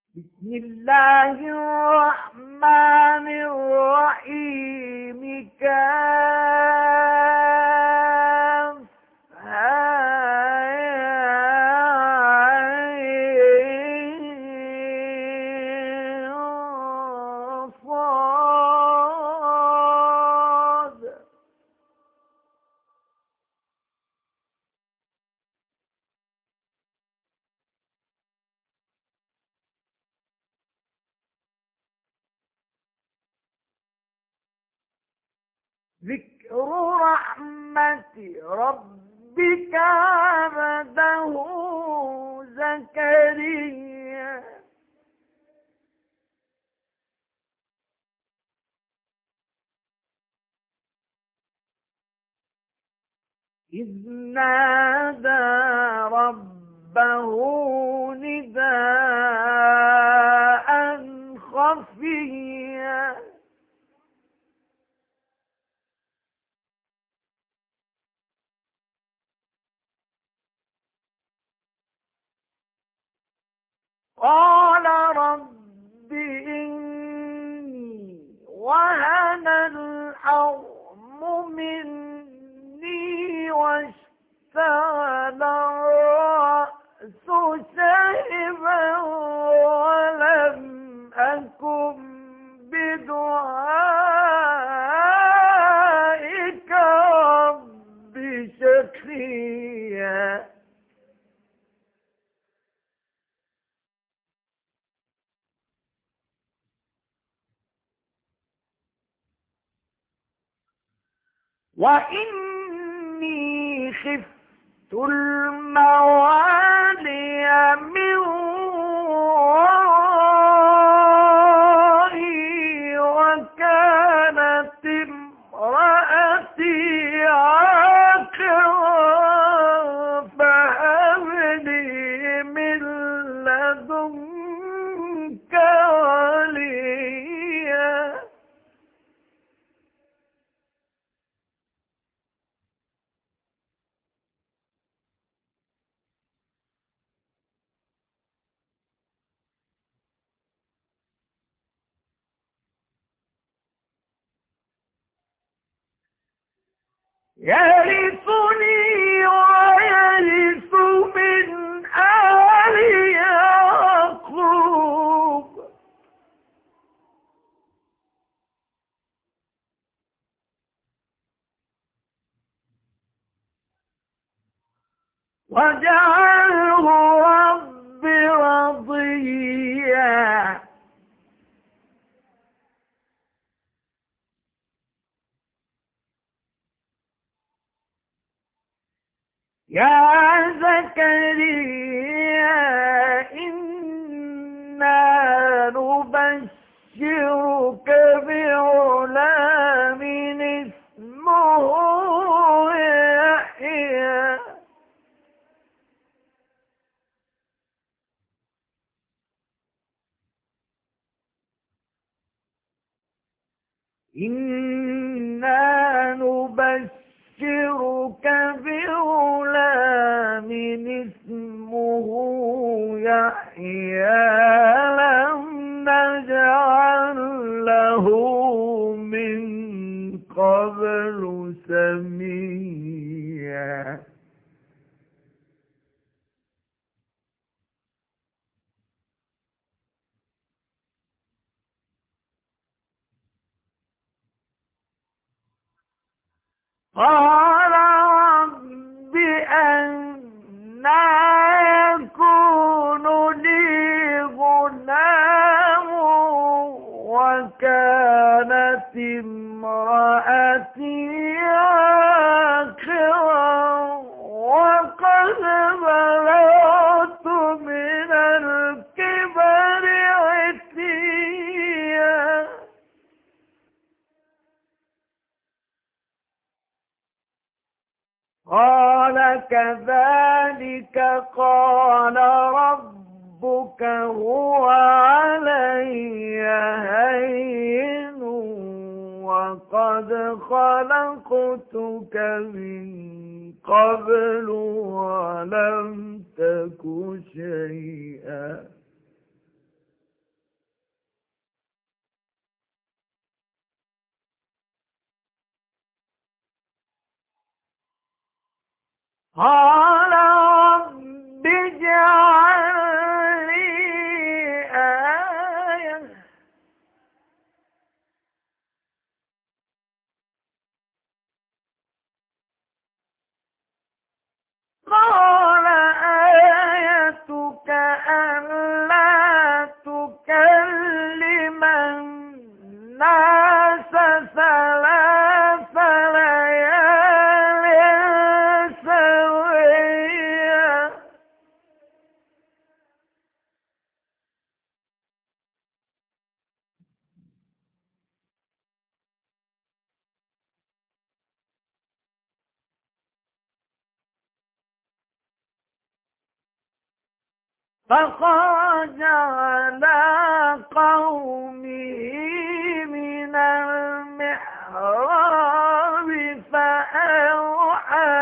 بسم الله الرحمن الرحيم صاد. ذكر رحمة ربك عبده زكريا إذ نادى ربه نداء خفيا قال رب إني وهن العظم مني واشتعل الرأس شيبا ولم أكن بدعائك رب شقيا. وإني خفت الموالي من ورائي وكانت امرأتي عاقرا فهب لي من لدنك وليا. يرثني ويرث من آل يعقوب واجعله رب رضيا. يا زكريا إنا نبشرك بغلام اسمه يحيى إنا نبشرك بغلام اسمه يحيى لم نجعل له من قبل سميا. قال رب أنى يكون لي غلام وكانت امرأتي عاقرا وقد بلغت من الكبر عتيا. قال كذلك قال ربك هو علي هين وقد خلقتك من قبل ولم تك شيئا. قال رب اجعل لي آية قال آيتك ألا تكلم الناس ثلاث ليال سويا فخرج على قومه من المحراب فأوحى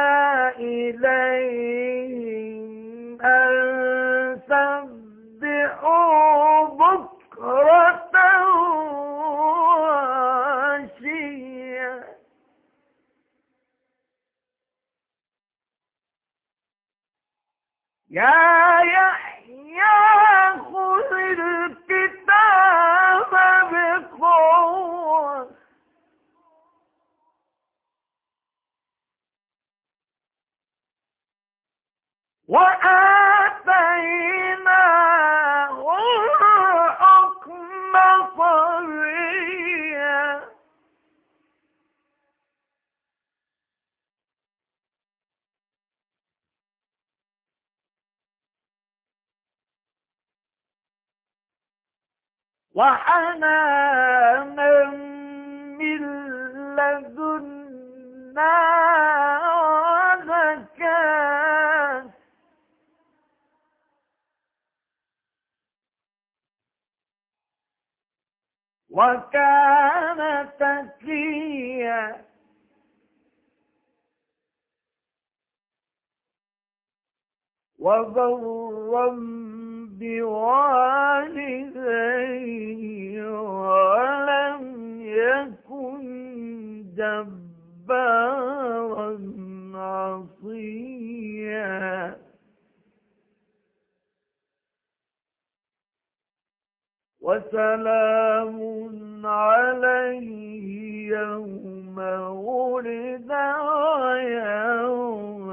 إليهم أن سبحوا بكرة وعشيا يا يحيى خذ الكتاب بقوة وآتيناه الحكم صبيا وحنانا من لدنا وزكاة وكان تقيا وبرا بوالديه ولم يكن جبارا عصيا وسلام عليه يوم ولد ويوم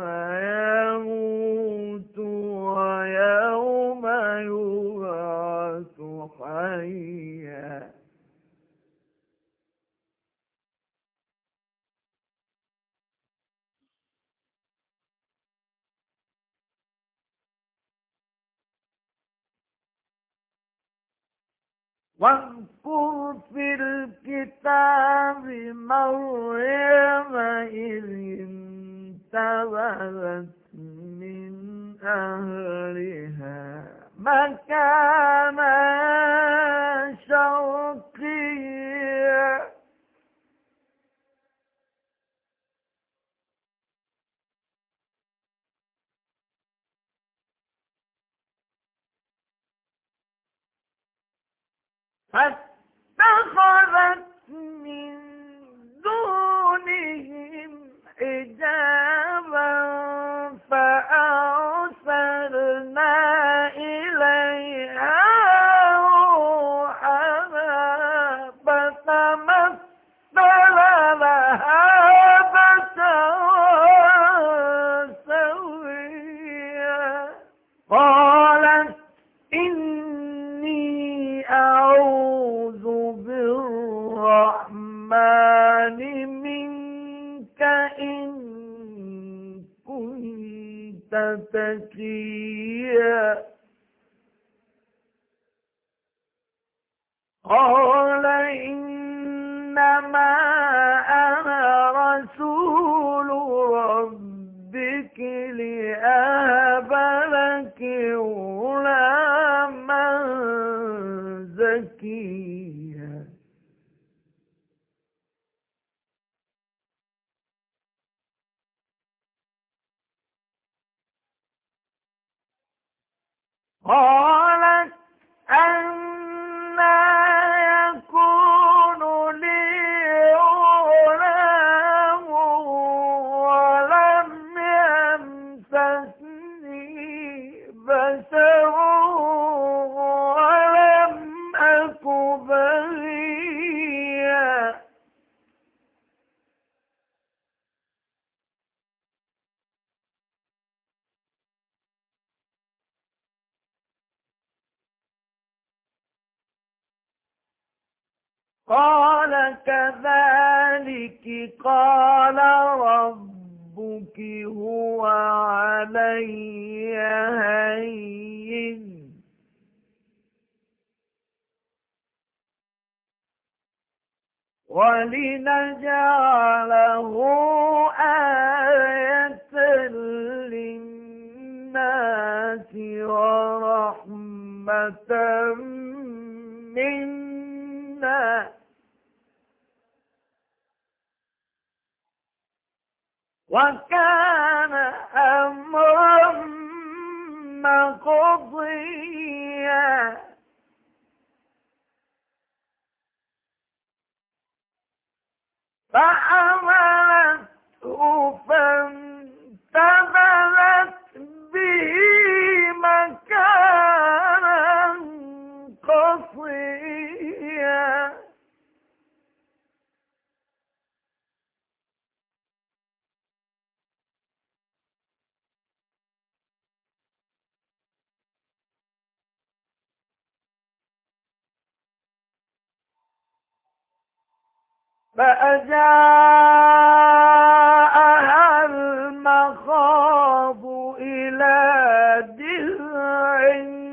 يموت ويوم يبعث حيا واذكر في الكتاب مريم إذ انتبذت من أهلها مكانا شرقيا فاتخذت من دونهم حجابا فأرسلنا إليها روحنا فتمثل لها بشرا سويا قالت إني أعوذ بالرحمن منك إن كنت تقيا قال إنما أنا رسول ربك لأهب لك غلاما زكيا قالت أنى يكون لي غلام ولم بشر ولم أك بغيا. قال كذلك قال ربك هو علي هين ولنجعله آية للناس ورحمة منا وكان أمرا مقضيا. فحملته فانتبذت به مكانا قصيا. فأجاءها المخاض إلى جذع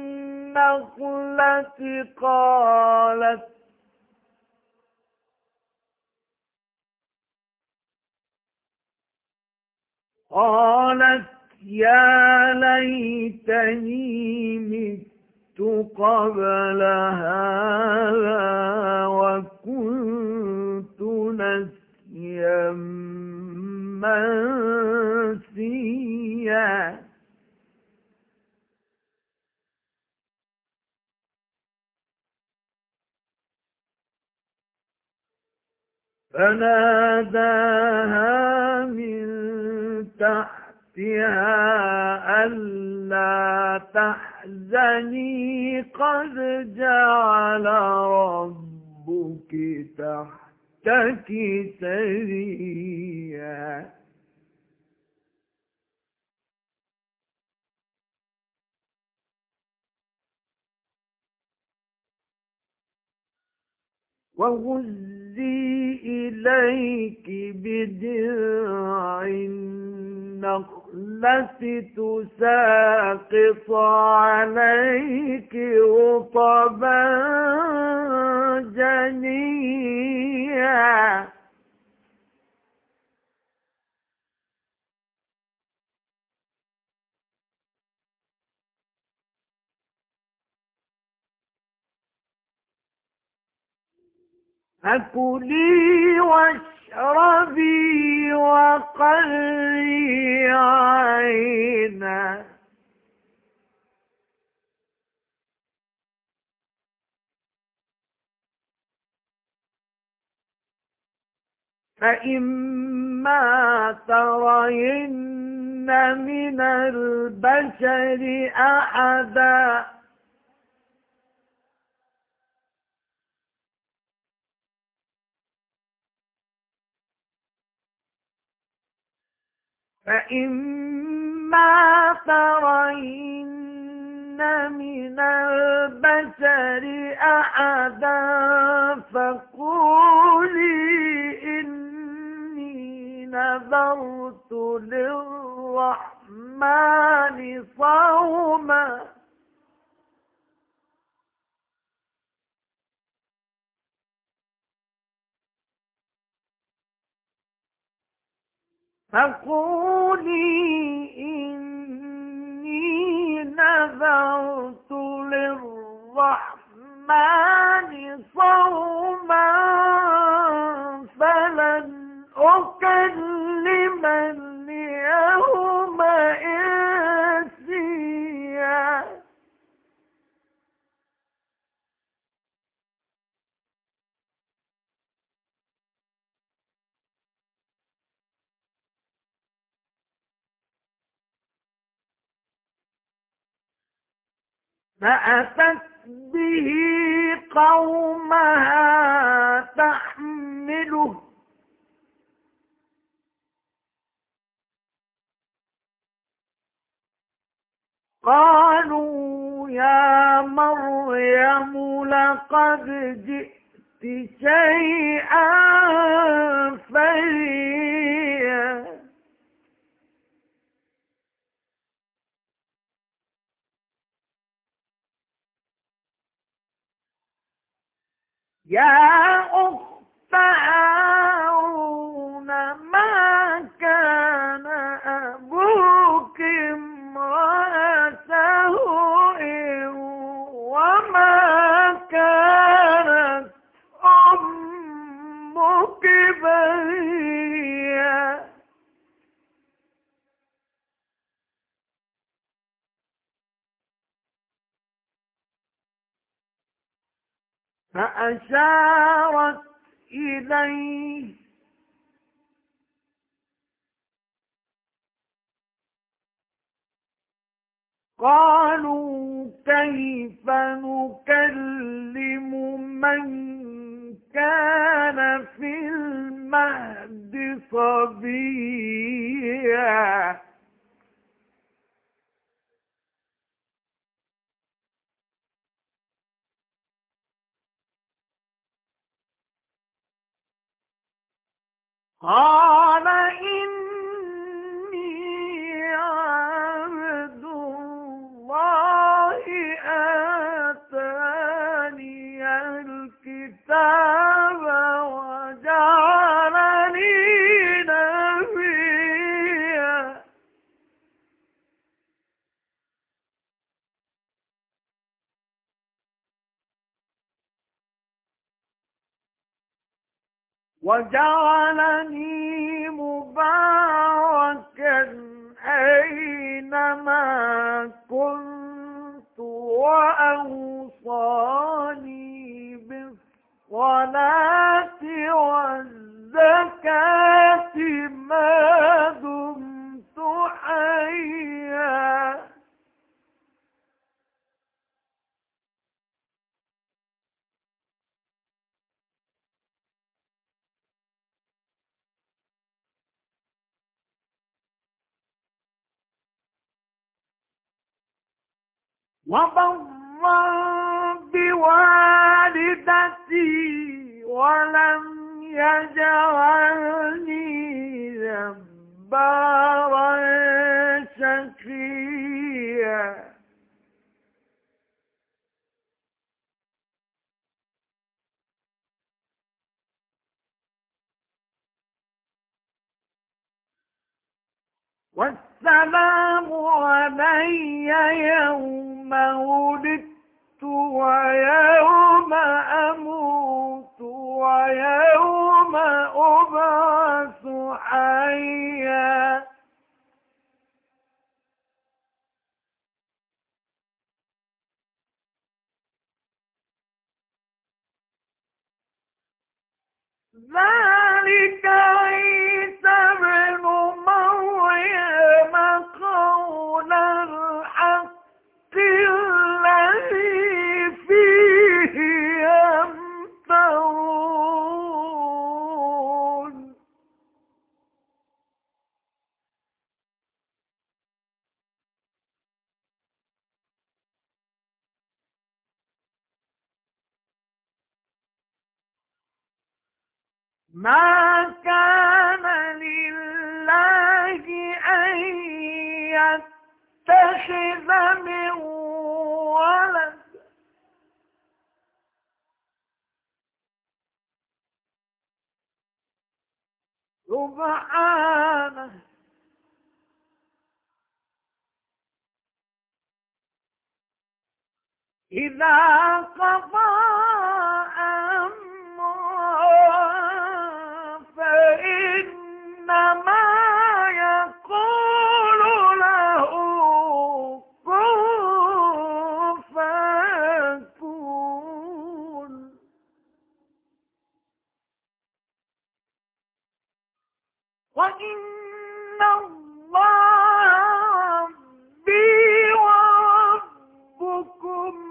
النخلة قالت يا ليتني مت قبل هذا وكنت نسيا منسيا. فناداها من تحتها ألا تحزني قد جعل ربك تحتك سريا. وهزي إليك بجذع النخلة تساقط عليك رطبا جنيا. فكلي واشربي وقري عينا فإما ترين من البشر أحدا من البشر أحدا فقولي إني نذرت للرحمن صوما فلن أكلم اليوم إنسيا. فأتت به قومها تحمله قالوا يا مريم لقد جئت شيئا فريا يا أخت هارون ما كان أبوك امرأ سوء وما كانت أمك بغيا فأشارت إليه قالوا كيف نكلم من كان في المهد صبيا قال إني عبد الله آتاني الكتاب وجعلني نبيا وجعلني مباركا أينما كنت وأوصاني بالصلاة والزكاة ما دمت حيا وبرا بوالدتي ولم يجعلني جبارا شقيا والسلام علي يوم ولدت ويوم أموت ويوم أبعث حيا ذلك عيسى ابن مريم قول الحق الذي فيه يمترون ما كان لله أن يتخذ من ولد سبحانه إذا قضى أمرا فإنما يقول له كن فيكون وإن الله ربي وربكم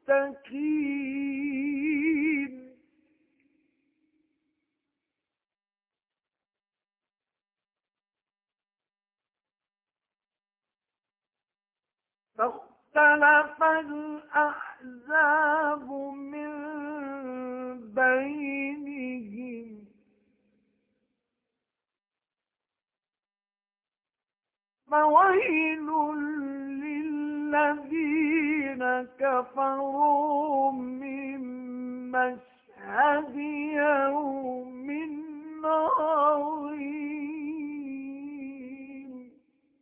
المستقيم فاختلف الأحزاب من بينهم فويل للذين كفروا من مشهد يوم عظيم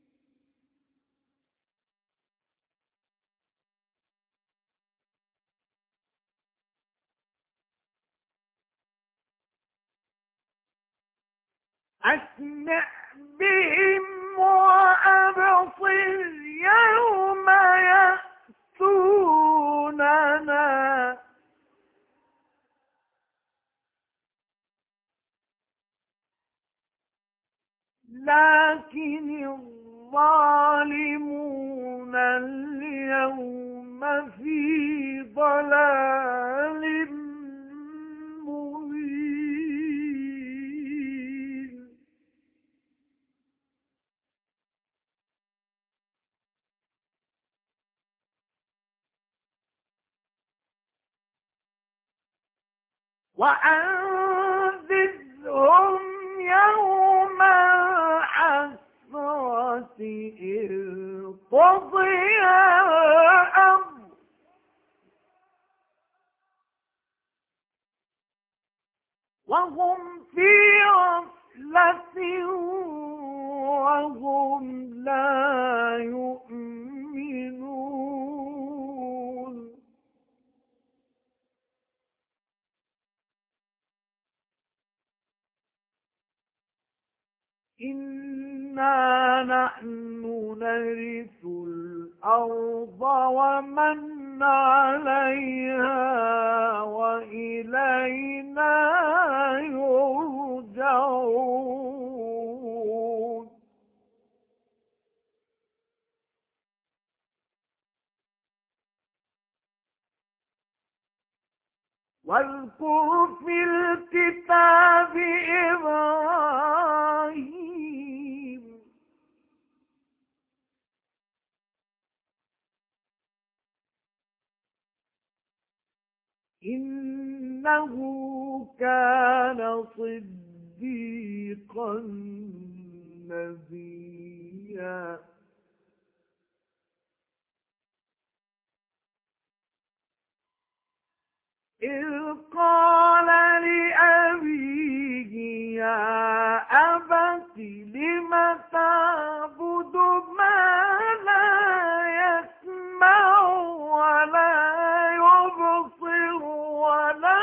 أسمع بهم وأبصر يوم يأتوننا لكن الظالمون اليوم في ضلال مبين وأنذرهم يوم الحسرة إذ قضي الأمر وهم في غفلة وهم لا يؤمنون إنا نحن نرث الأرض ومن عليها وإلينا يرجعون واذكر في الكتاب إبراهيم إنه كان صديقا نبيا إذ قال لأبيه يا أبت لم تعبد ما لا يسمع ولا يبصر ولا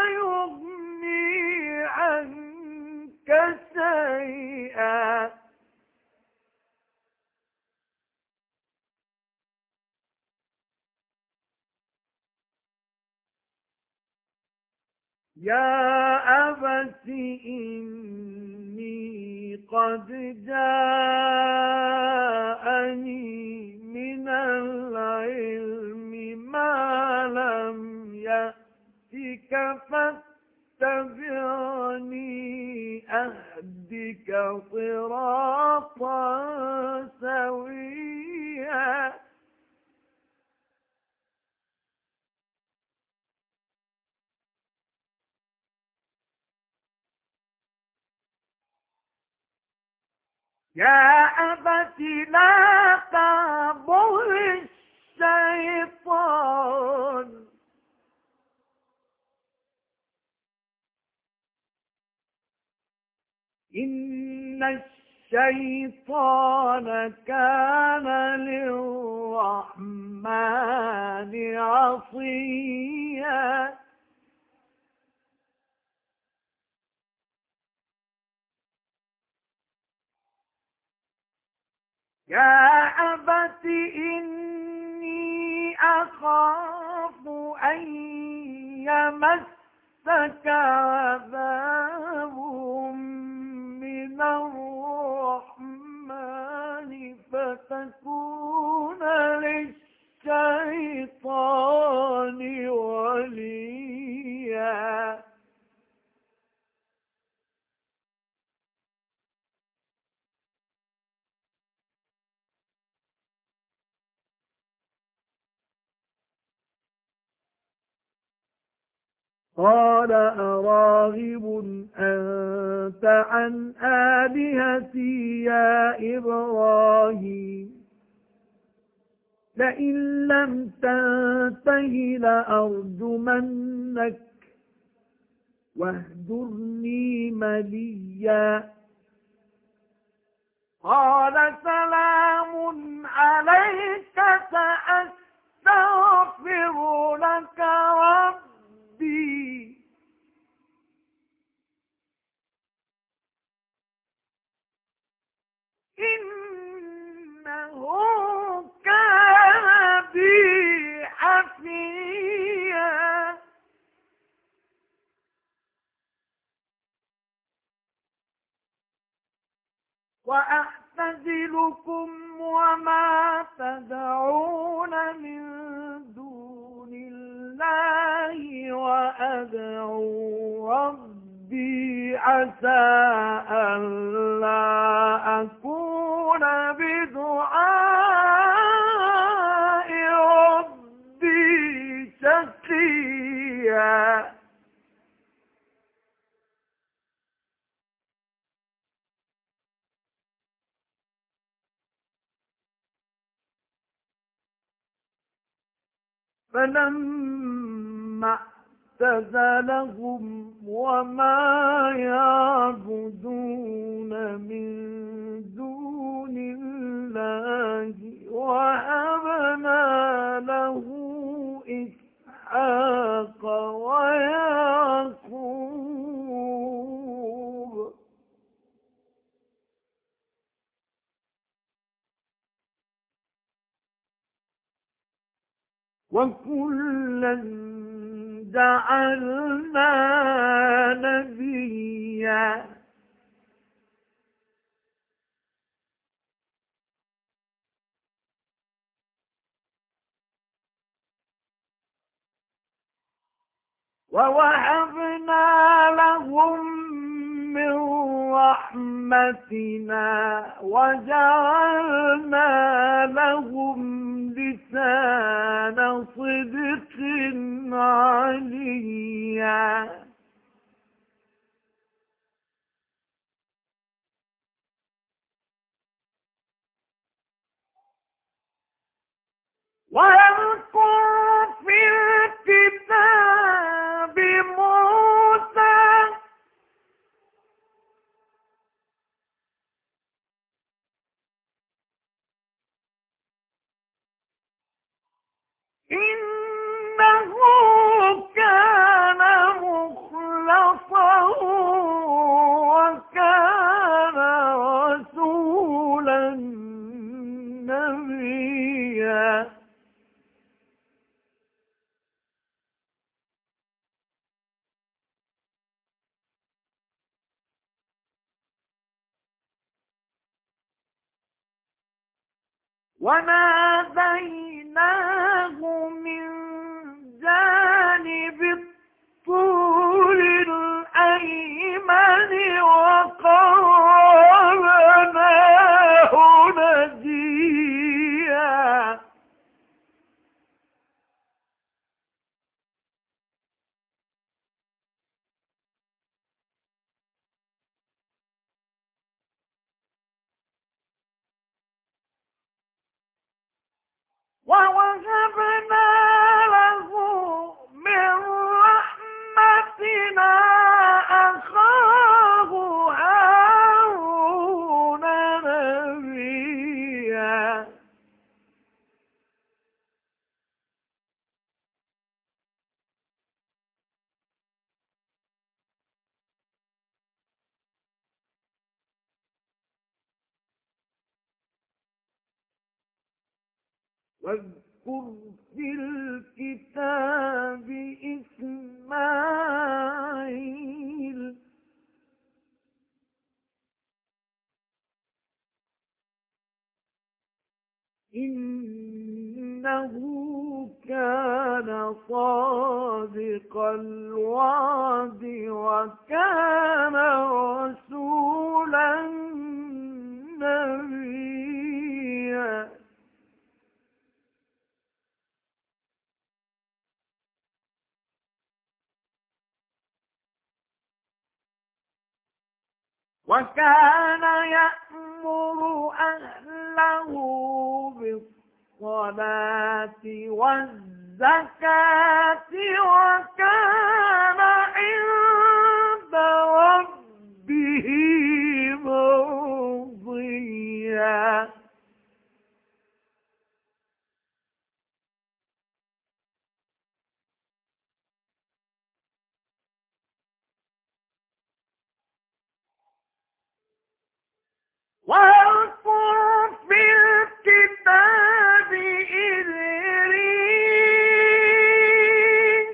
يغني عنك شيئا يا أبت إني قد جاءني من العلم ما لم يأتك فاتبعني أهدك صراطا سويا يا أبت لا تعبد الشيطان إن الشيطان كان للرحمن عصيا يا أبت إني أخاف أن يمسك عذاب من الرحمن فتكون للشيطان قال أراغب أنت عن آلهتي يا إبراهيم لئن لم تنته لأرجمنك واهجرني مليا قال سلام عليك سأستغفر لك ربي إنه كان بي حفيا وأعتزلكم وما تدعون من دون الله وأدعو ربي عسى ألا أكون بدعاء ربي شقيا فلما اعتزلهم وما يعبدون من دون الله وهبنا له إسحاق ويعقوب وكلا جعلنا نبيا ووهبنا لهم من رحمتنا وجعلنا لهم لسان صدق عليا واذكر في الكتاب موسى إنه كان مخلصا وكان رسولا نبيا وناديناه من جانب الطور الأيمن وقربناه نجيا ووهبنا له من رحمتنا أخاه هارون نبيا واذكر في الكتاب إسماعيل إنه كان صادق الوعد وكان رسولا نبيا وكان يأمر أهله بالصلاة والزكاة وكان عند ربه مرضيا. واذكر في الكتاب إدريس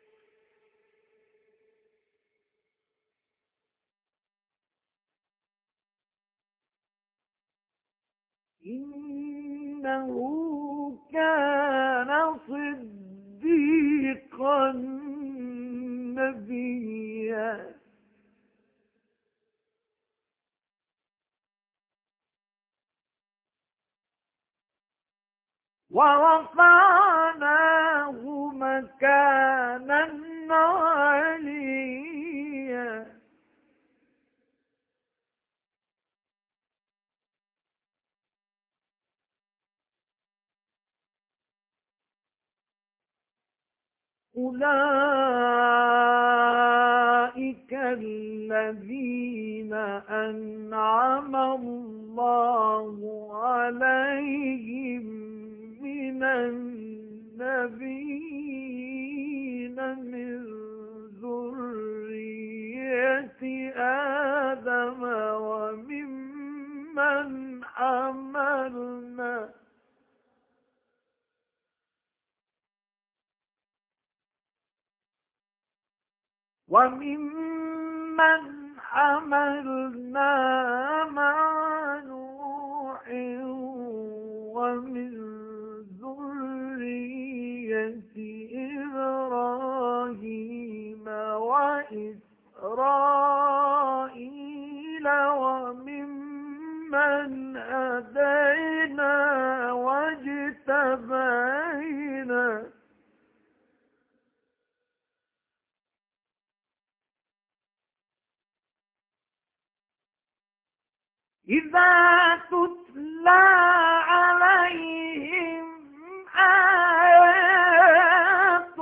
إنه كان صديقا نبيا. ورفعناه مكانا عليا. أولئك الذين أنعم الله عليهم من النبيين من ذرية آدم وممن حملنا مع نوح ومن ذرية إبراهيم وإسرائيل وممن هدينا واجتبينا. إذا تتلى عليهم آيات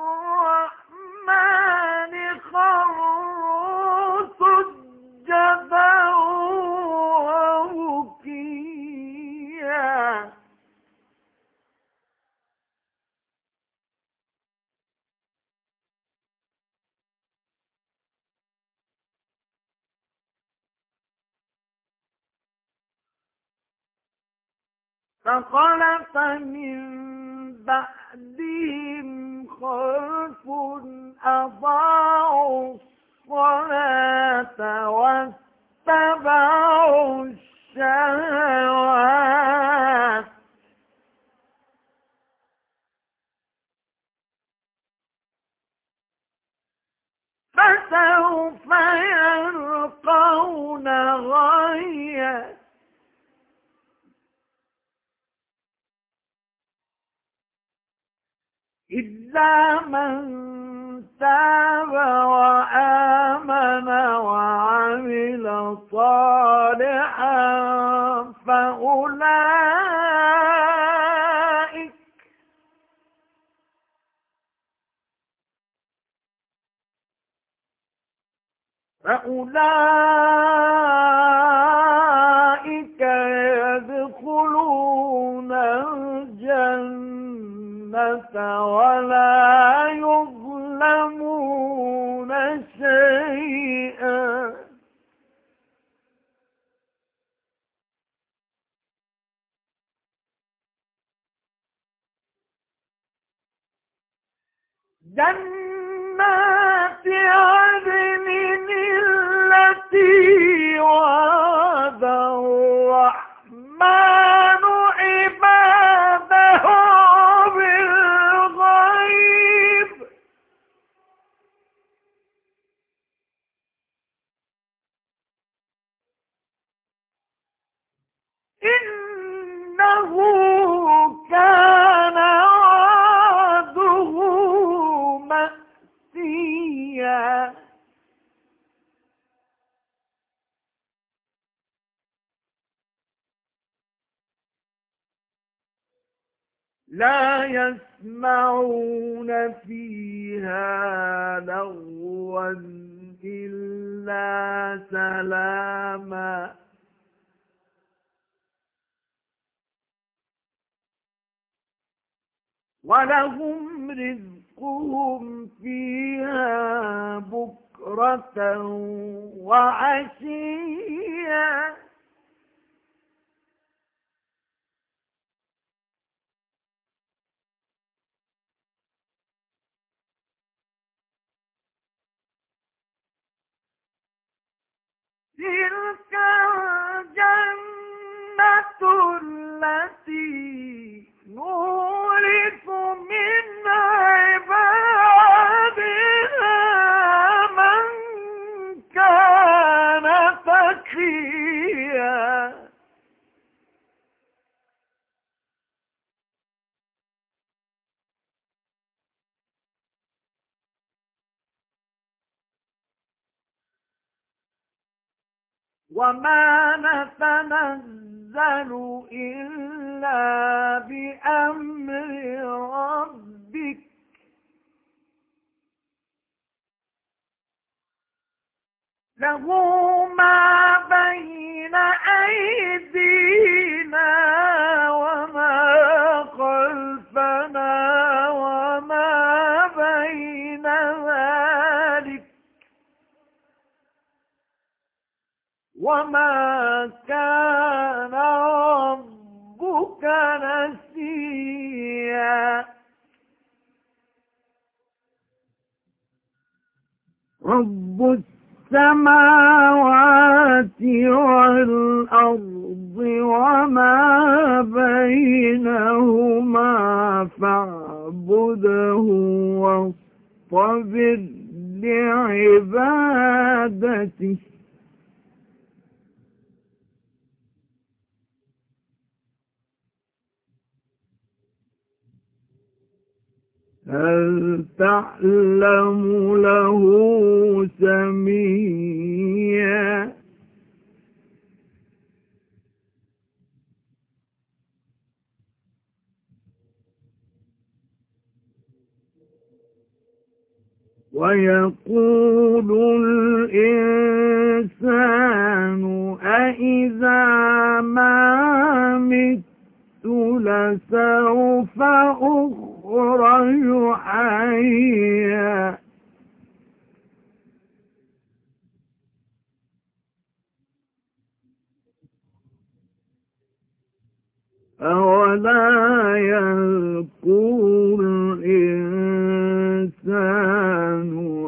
الرحمن خروا سجدا وبكيا. فخلف من بعدهم خلف أضاعوا الصلاة واتبعوا الشهوات فسوف يلقون غيا. إلا من تاب وآمن وعمل صالحا فأولئك يدخلون الجنة ولا يظلمون شيئا. جنات عدن التي وعد الرحمن عباده بالغيب. إنه كان وعده مأتيا. لا يسمعون فيها لغوا إلا سلاما ولهم رزقهم فيها بكرة وعشيا تلك الجنة التي نورث من عبادنا من كان تقيا وما نتنزل إلا بأمر ربك له ما بين أيدينا وما خلفنا وما بين ذلك وما كان ربك نسيا رب السماوات والأرض وما بينهما فاعبده واصطبر لعبادته هل تعلم له سميا ويقول الإنسان أإذا ما مت لسوف أخرج حيا أولا يذكر الإنسان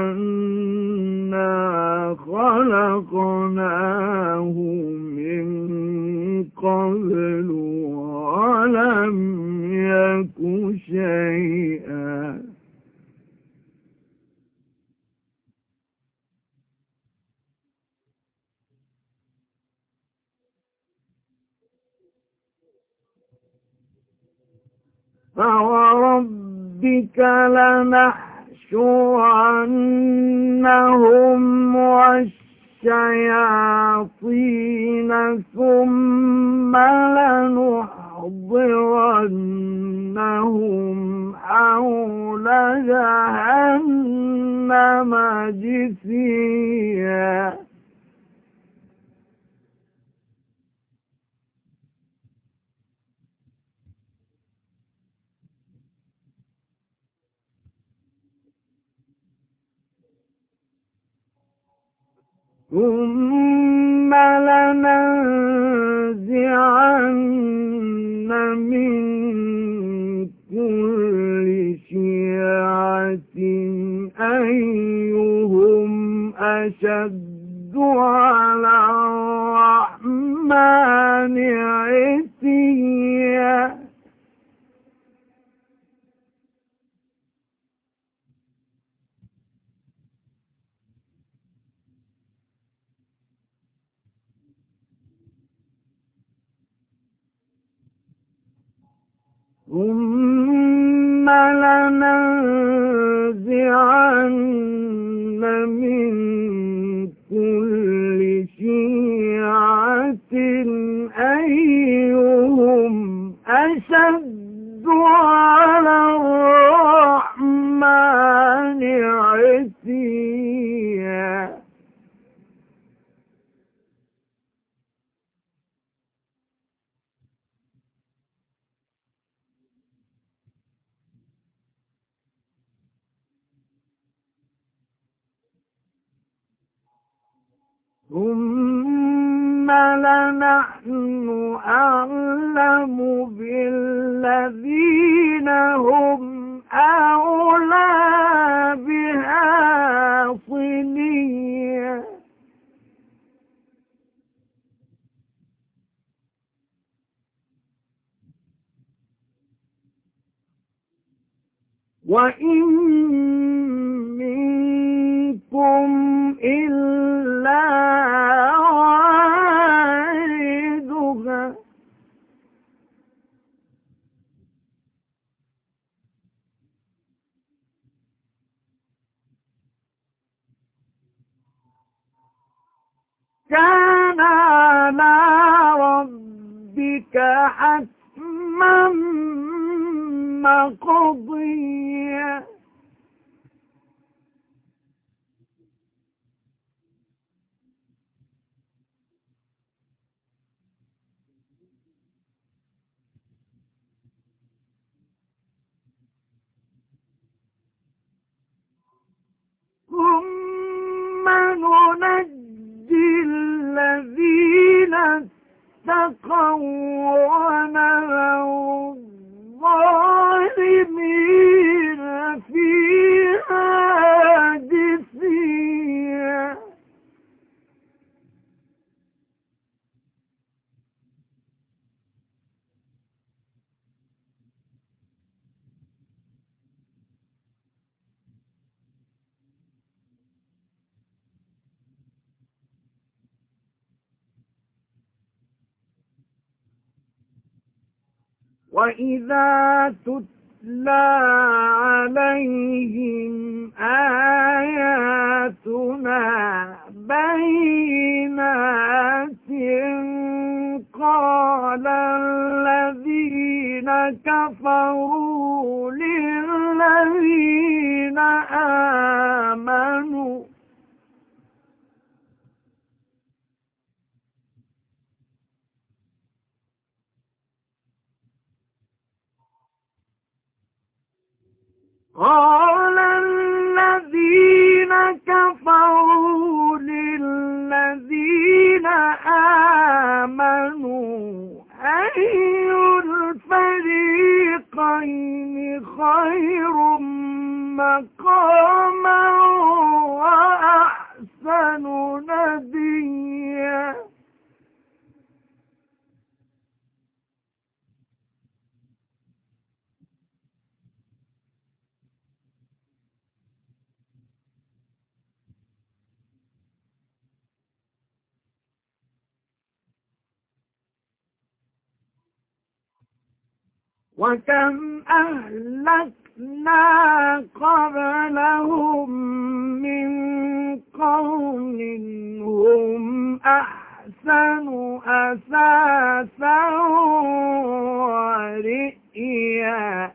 أنا خلقناه من قبل ولم يك شيئا فوربك لنحشرنهم والشياطين ثم لنحضرنهم حول جهنم جثيا ثم لننزعن من كل شيعة أيهم أشد على الرحمن عتيا ثم لننزعن من كل شيعة أيهم أشد ثم لنحن أعلم بالذين هم أولى بها صليا وإن منكم إلا واردها كان على ربك حتما مقضيا ثم ننجي الذين اتقوا ونذر الظالمين فيها جثيا وإذا تتلى عليهم آياتنا بينات قال الذين كفروا للذين آمنوا قال الذين كفروا للذين آمنوا أي الفريقين خير مقاما وأحسن نديا وكم أهلكنا قبلهم من قرن هم أحسن أثاثا ورئيا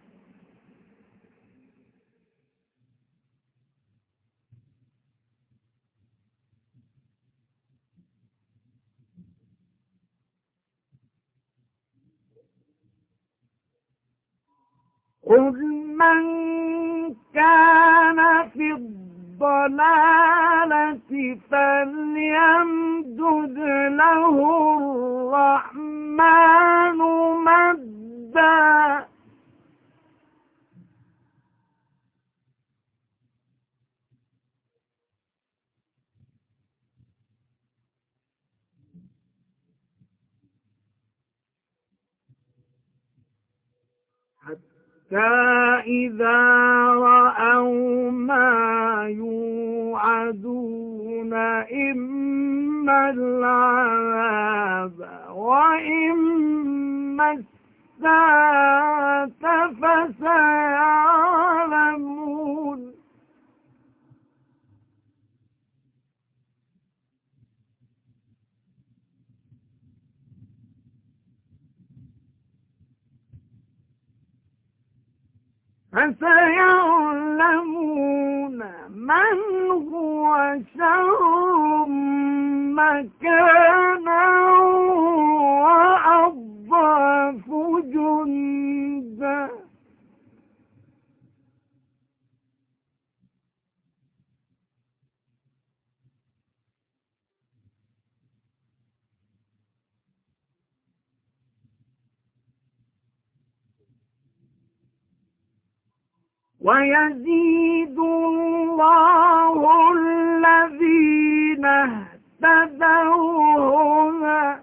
قل من كان في الضلالة فليمدد له الرحمن مدا إذا رأوا ما يوعدون إما العذاب وإما الساعة فسيعلمون فسيعلمون من هو شر مكانا وأضعف جندا ويزيد الله الذين اهتدوا هدى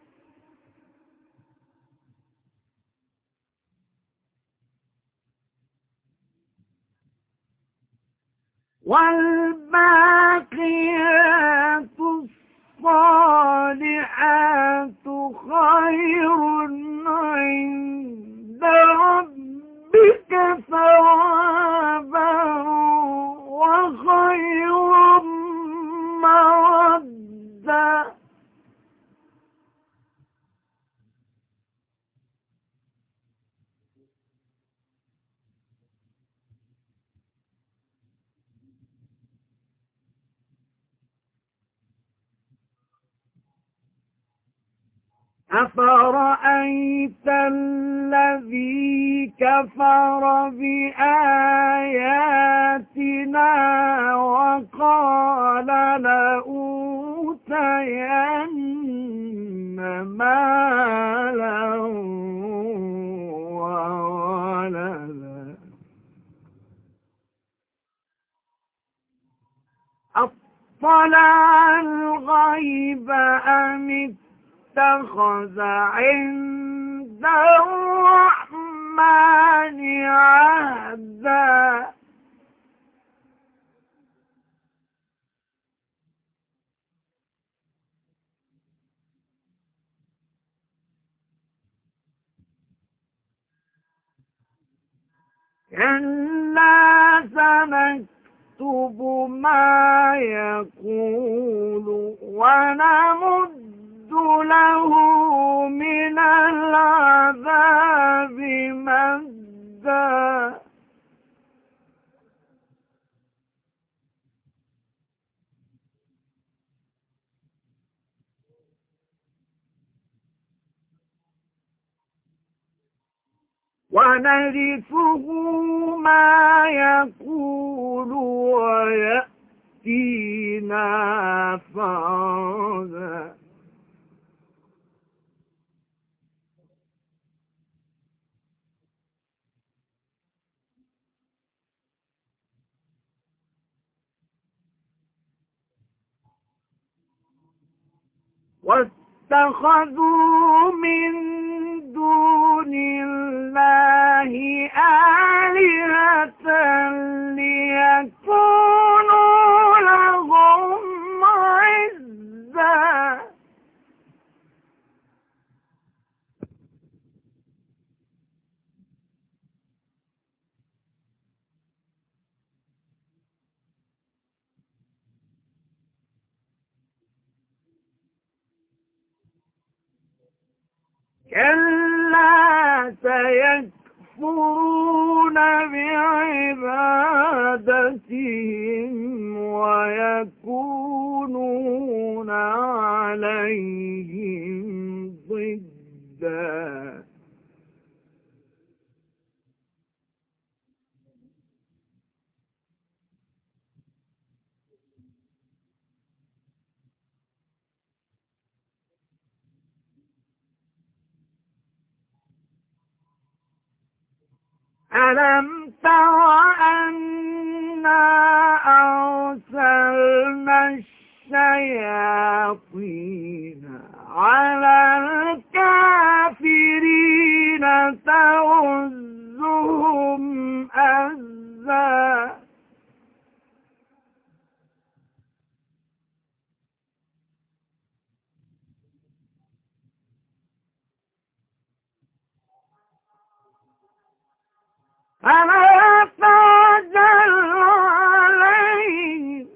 والباقيات الصالحات خير عند ربك ثوابا وخير مردا أفرأيت الذي كفر بآياتنا وقال لأوتين مالا وولدا أطلع الغيب أم اتخذ عند الرحمن عهدا كلا سنكتب ما يقول ونمد له من العذاب مدا ونرثه ما يقول ويأتينا فردا واتخذوا من دون الله آلهة ليكونوا لهم عزا كلا سيكفرون بعبادتهم ويكونون عليهم ضدا ألم تر أنا أرسلنا الشياطين على الكافرين تؤزهم أزا فلا تعجل عليهم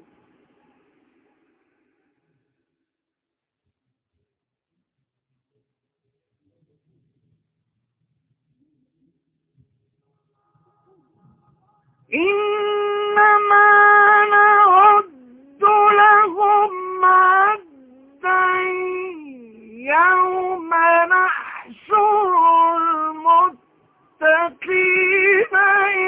إنما نعد لهم عدا يوم نحشر المتقين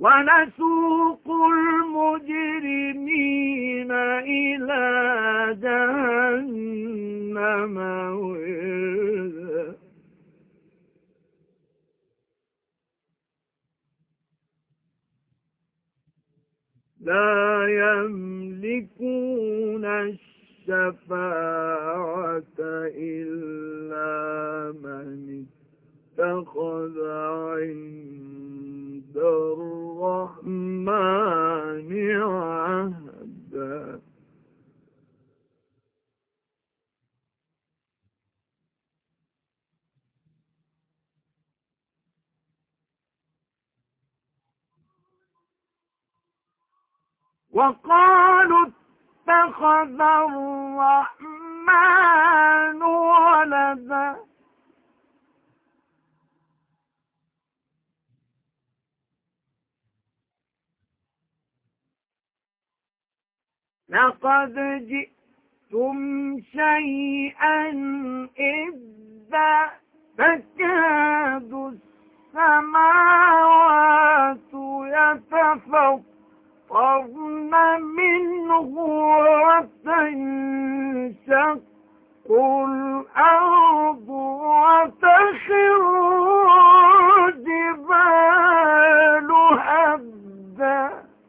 ونسوق المجرمين إلى جهنم وردا لا يملكون الشفاعة إلا من اتخذ عند الرحمن عهدا وقالوا اتخذ الرحمن ولدا لقد جئتم شيئا إدا تكاد السماوات يتفطرن منه وتنشق الأرض وتخر الجبال هدا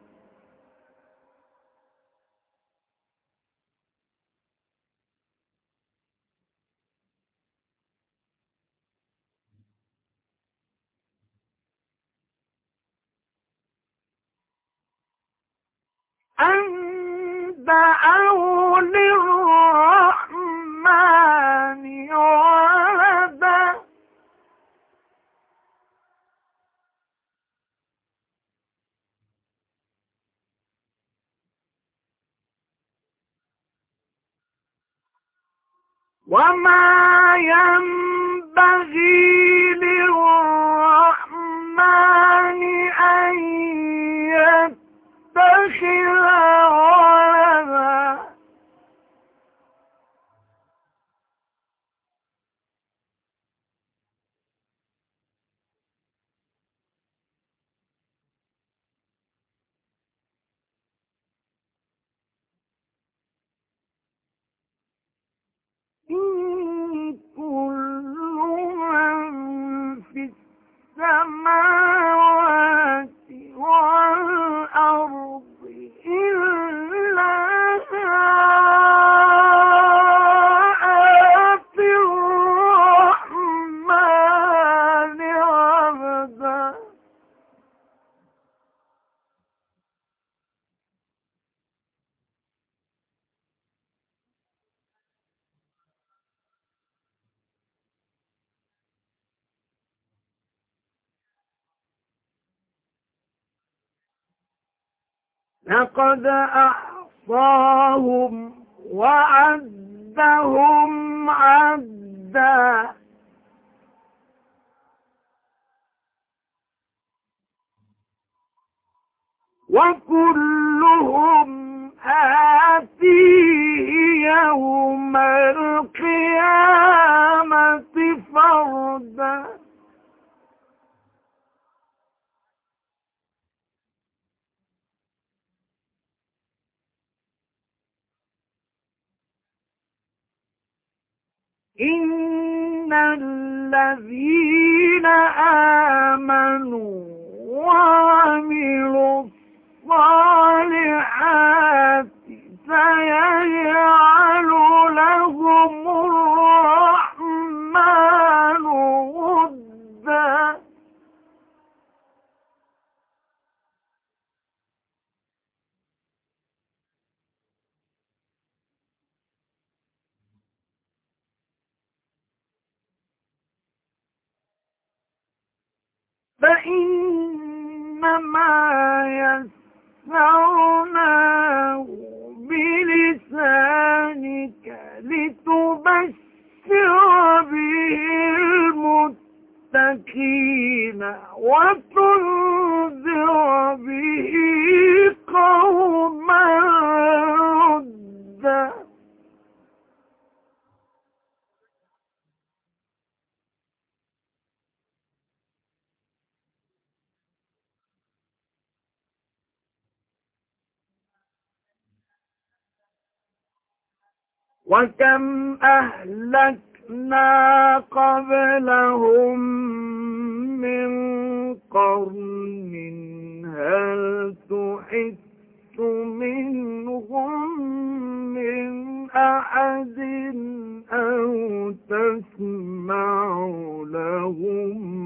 أن دعوا للرحمن ولدا وما ينبغي للرحمن أن يتخذ ولدا إن كل من في السماوات والأرض إلا آتي الرحمن عبدا لقد أحصاهم وعدهم عدا وكلهم آتيه يوم القيامة فردا إن الذين آمنوا وعملوا الصالحات سيجعل لهم الرحمن ودا فإنما يسرناه بلسانك لتبشر به المتقين وتنذر به قوما ردا وكم أهلكنا قبلهم من قرن هل تحس منهم من أحد أو تسمع لهم